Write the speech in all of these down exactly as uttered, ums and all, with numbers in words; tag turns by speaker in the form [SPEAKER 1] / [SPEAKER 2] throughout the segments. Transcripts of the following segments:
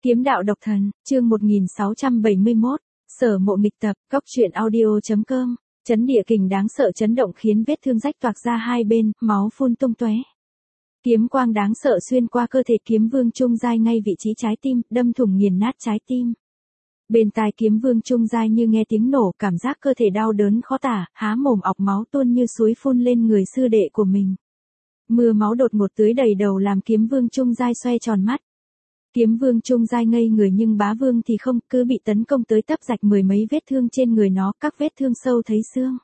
[SPEAKER 1] Kiếm đạo độc thần, chương một nghìn sáu trăm bảy mươi mốt, Sở Mộ nghịch tập, cóc truyện audio chấm com, chấn địa kình đáng sợ chấn động khiến vết thương rách toạc ra hai bên, máu phun tung tóe. Kiếm quang đáng sợ xuyên qua cơ thể Kiếm Vương Trung Giai ngay vị trí trái tim, đâm thủng nghiền nát trái tim. Bên tai Kiếm Vương Trung Giai như nghe tiếng nổ, cảm giác cơ thể đau đớn khó tả, há mồm ọc máu tuôn như suối phun lên người sư đệ của mình. Mưa máu đột ngột tưới đầy đầu làm Kiếm Vương Trung Giai xoay tròn mắt. Kiếm Vương Trung Giai ngây người nhưng Bá Vương thì không, cứ bị tấn công tới tấp rạch mười mấy vết thương trên người nó, các vết thương sâu thấy xương.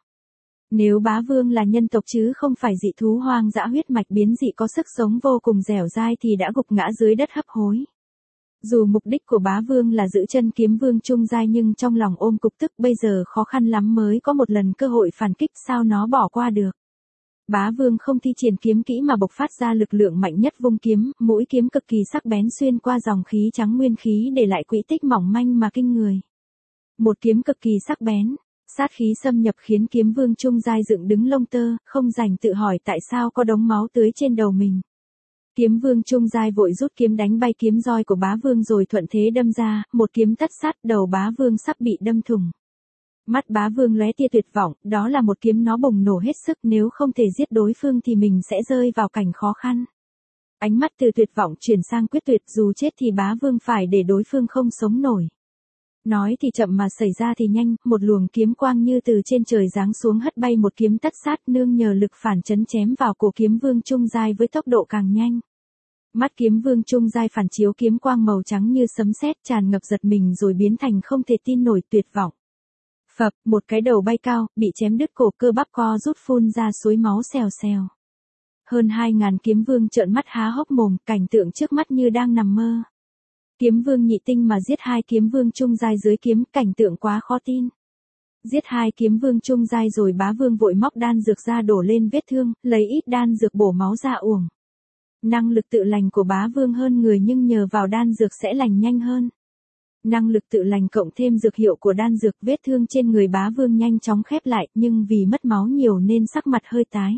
[SPEAKER 1] Nếu Bá Vương là nhân tộc chứ không phải dị thú hoang dã huyết mạch biến dị có sức sống vô cùng dẻo dai thì đã gục ngã dưới đất hấp hối. Dù mục đích của Bá Vương là giữ chân Kiếm Vương Trung Giai nhưng trong lòng ôm cục tức, bây giờ khó khăn lắm mới có một lần cơ hội phản kích, sao nó bỏ qua được. Bá Vương không thi triển kiếm kỹ mà bộc phát ra lực lượng mạnh nhất vung kiếm, mũi kiếm cực kỳ sắc bén xuyên qua dòng khí trắng nguyên khí để lại quỹ tích mỏng manh mà kinh người. Một kiếm cực kỳ sắc bén, sát khí xâm nhập khiến Kiếm Vương Trung Giai dựng đứng lông tơ, không rảnh tự hỏi tại sao có đống máu tưới trên đầu mình. Kiếm Vương Trung Giai vội rút kiếm đánh bay kiếm roi của Bá Vương rồi thuận thế đâm ra, một kiếm tất sát, đầu Bá Vương sắp bị đâm thủng. Mắt Bá Vương lóe tia tuyệt vọng, đó là một kiếm nó bùng nổ hết sức, nếu không thể giết đối phương thì mình sẽ rơi vào cảnh khó khăn. Ánh mắt từ tuyệt vọng chuyển sang quyết tuyệt, dù chết thì Bá Vương phải để đối phương không sống nổi. Nói thì chậm mà xảy ra thì nhanh, một luồng kiếm quang như từ trên trời giáng xuống hất bay một kiếm tất sát, nương nhờ lực phản chấn chém vào cổ Kiếm Vương Trung Giai với tốc độ càng nhanh. Mắt Kiếm Vương Trung Giai phản chiếu kiếm quang màu trắng như sấm sét, tràn ngập giật mình rồi biến thành không thể tin nổi, tuyệt vọng. Phập, một cái đầu bay cao, bị chém đứt cổ, cơ bắp co rút phun ra suối máu xèo xèo. Hơn hai ngàn kiếm vương trợn mắt há hốc mồm, cảnh tượng trước mắt như đang nằm mơ. Kiếm vương nhị tinh mà giết hai kiếm vương Trung Giai dưới kiếm, cảnh tượng quá khó tin. Giết hai kiếm vương Trung Giai rồi Bá Vương vội móc đan dược ra đổ lên vết thương, lấy ít đan dược bổ máu ra uổng. Năng lực tự lành của Bá Vương hơn người nhưng nhờ vào đan dược sẽ lành nhanh hơn. Năng lực tự lành cộng thêm dược hiệu của đan dược, vết thương trên người Bá Vương nhanh chóng khép lại, nhưng vì mất máu nhiều nên sắc mặt hơi tái.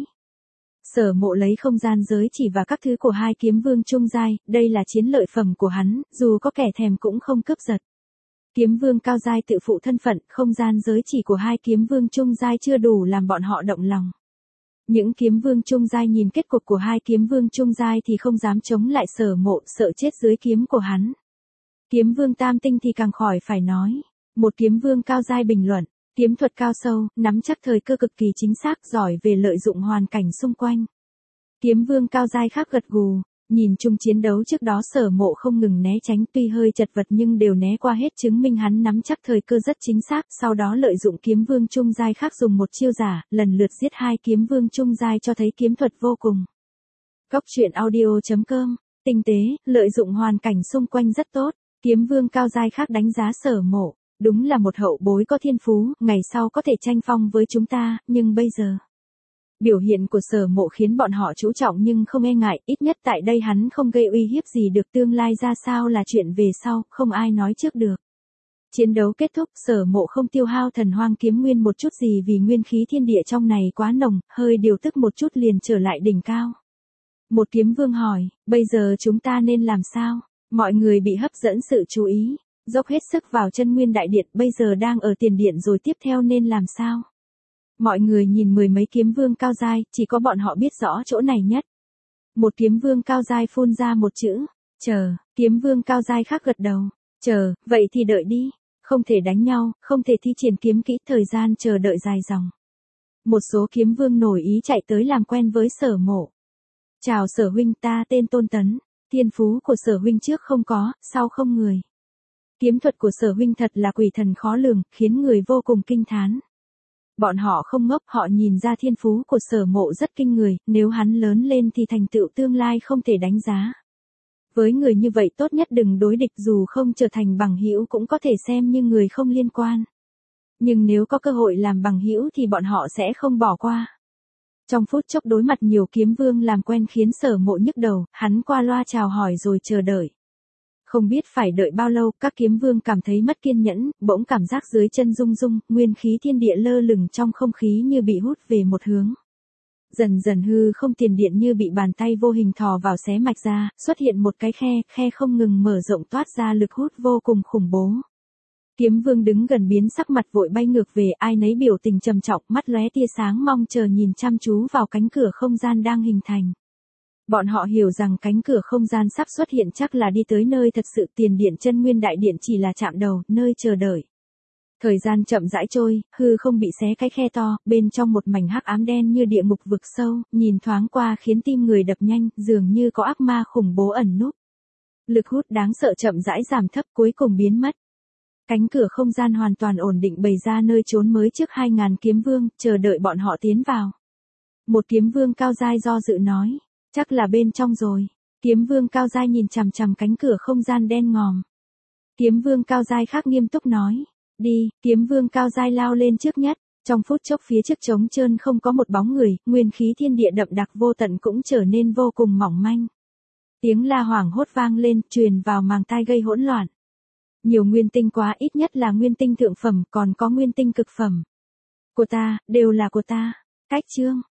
[SPEAKER 1] Sở Mộ lấy không gian giới chỉ và các thứ của hai kiếm vương Trung Giai, đây là chiến lợi phẩm của hắn, dù có kẻ thèm cũng không cướp giật. Kiếm vương cao giai tự phụ thân phận, không gian giới chỉ của hai kiếm vương Trung Giai chưa đủ làm bọn họ động lòng. Những kiếm vương Trung Giai nhìn kết cục của hai kiếm vương Trung Giai thì không dám chống lại Sở Mộ, sợ chết dưới kiếm của hắn. Kiếm vương tam tinh thì càng khỏi phải nói. Một kiếm vương cao giai bình luận, kiếm thuật cao sâu, nắm chắc thời cơ cực kỳ chính xác, giỏi về lợi dụng hoàn cảnh xung quanh. Kiếm vương cao giai khác gật gù, nhìn chung chiến đấu trước đó Sở Mộ không ngừng né tránh, tuy hơi chật vật nhưng đều né qua hết, chứng minh hắn nắm chắc thời cơ rất chính xác, sau đó lợi dụng kiếm vương Trung Giai khác dùng một chiêu giả, lần lượt giết hai kiếm vương Trung Giai cho thấy kiếm thuật vô cùng. Cóc truyện audio chấm com, tinh tế, lợi dụng hoàn cảnh xung quanh rất tốt. Kiếm vương cao giai khác đánh giá Sở Mộ, đúng là một hậu bối có thiên phú, ngày sau có thể tranh phong với chúng ta, nhưng bây giờ. Biểu hiện của Sở Mộ khiến bọn họ chú trọng nhưng không e ngại, ít nhất tại đây hắn không gây uy hiếp gì được, tương lai ra sao là chuyện về sau, không ai nói trước được. Chiến đấu kết thúc, Sở Mộ không tiêu hao thần hoang kiếm nguyên một chút gì vì nguyên khí thiên địa trong này quá nồng, hơi điều tức một chút liền trở lại đỉnh cao. Một kiếm vương hỏi, bây giờ chúng ta nên làm sao? Mọi người bị hấp dẫn sự chú ý, dốc hết sức vào chân nguyên đại điện, bây giờ đang ở tiền điện rồi tiếp theo nên làm sao? Mọi người nhìn mười mấy kiếm vương cao giai, chỉ có bọn họ biết rõ chỗ này nhất. Một kiếm vương cao giai phun ra một chữ, chờ, kiếm vương cao giai khác gật đầu, chờ, vậy thì đợi đi, không thể đánh nhau, không thể thi triển kiếm kỹ, thời gian chờ đợi dài dòng. Một số kiếm vương nổi ý chạy tới làm quen với Sở Mộ. Chào Sở huynh, ta tên Tôn Tấn. Thiên phú của Sở huynh trước không có, sau không người. Kiếm thuật của Sở huynh thật là quỷ thần khó lường, khiến người vô cùng kinh thán. Bọn họ không ngốc, họ nhìn ra thiên phú của Sở Mộ rất kinh người, nếu hắn lớn lên thì thành tựu tương lai không thể đánh giá. Với người như vậy tốt nhất đừng đối địch, dù không trở thành bằng hữu cũng có thể xem như người không liên quan. Nhưng nếu có cơ hội làm bằng hữu thì bọn họ sẽ không bỏ qua. Trong phút chốc đối mặt nhiều kiếm vương làm quen khiến Sở Mộ nhức đầu, hắn qua loa chào hỏi rồi chờ đợi. Không biết phải đợi bao lâu, các kiếm vương cảm thấy mất kiên nhẫn, bỗng cảm giác dưới chân rung rung, nguyên khí thiên địa lơ lửng trong không khí như bị hút về một hướng. Dần dần hư không tiền điện như bị bàn tay vô hình thò vào xé mạch ra, xuất hiện một cái khe, khe không ngừng mở rộng toát ra lực hút vô cùng khủng bố. Kiếm Vương đứng gần biến sắc mặt vội bay ngược về, ai nấy biểu tình trầm trọng, mắt lóe tia sáng mong chờ nhìn chăm chú vào cánh cửa không gian đang hình thành. Bọn họ hiểu rằng cánh cửa không gian sắp xuất hiện chắc là đi tới nơi thật sự, tiền điện chân nguyên đại điện chỉ là chạm đầu, nơi chờ đợi. Thời gian chậm rãi trôi, hư không bị xé cái khe to, bên trong một mảnh hắc ám đen như địa ngục vực sâu, nhìn thoáng qua khiến tim người đập nhanh, dường như có ác ma khủng bố ẩn núp. Lực hút đáng sợ chậm rãi giảm thấp cuối cùng biến mất. Cánh cửa không gian hoàn toàn ổn định bày ra nơi trốn mới trước hai ngàn kiếm vương, chờ đợi bọn họ tiến vào. Một kiếm vương cao giai do dự nói, chắc là bên trong rồi. Kiếm vương cao giai nhìn chằm chằm cánh cửa không gian đen ngòm. Kiếm vương cao giai khác nghiêm túc nói, đi, kiếm vương cao giai lao lên trước nhất. Trong phút chốc phía trước trống trơn không có một bóng người, nguyên khí thiên địa đậm đặc vô tận cũng trở nên vô cùng mỏng manh. Tiếng la hoảng hốt vang lên, truyền vào màng tai gây hỗn loạn. Nhiều nguyên tinh quá, ít nhất là nguyên tinh thượng phẩm, còn có nguyên tinh cực phẩm. Của ta, đều là của ta. Cách chương.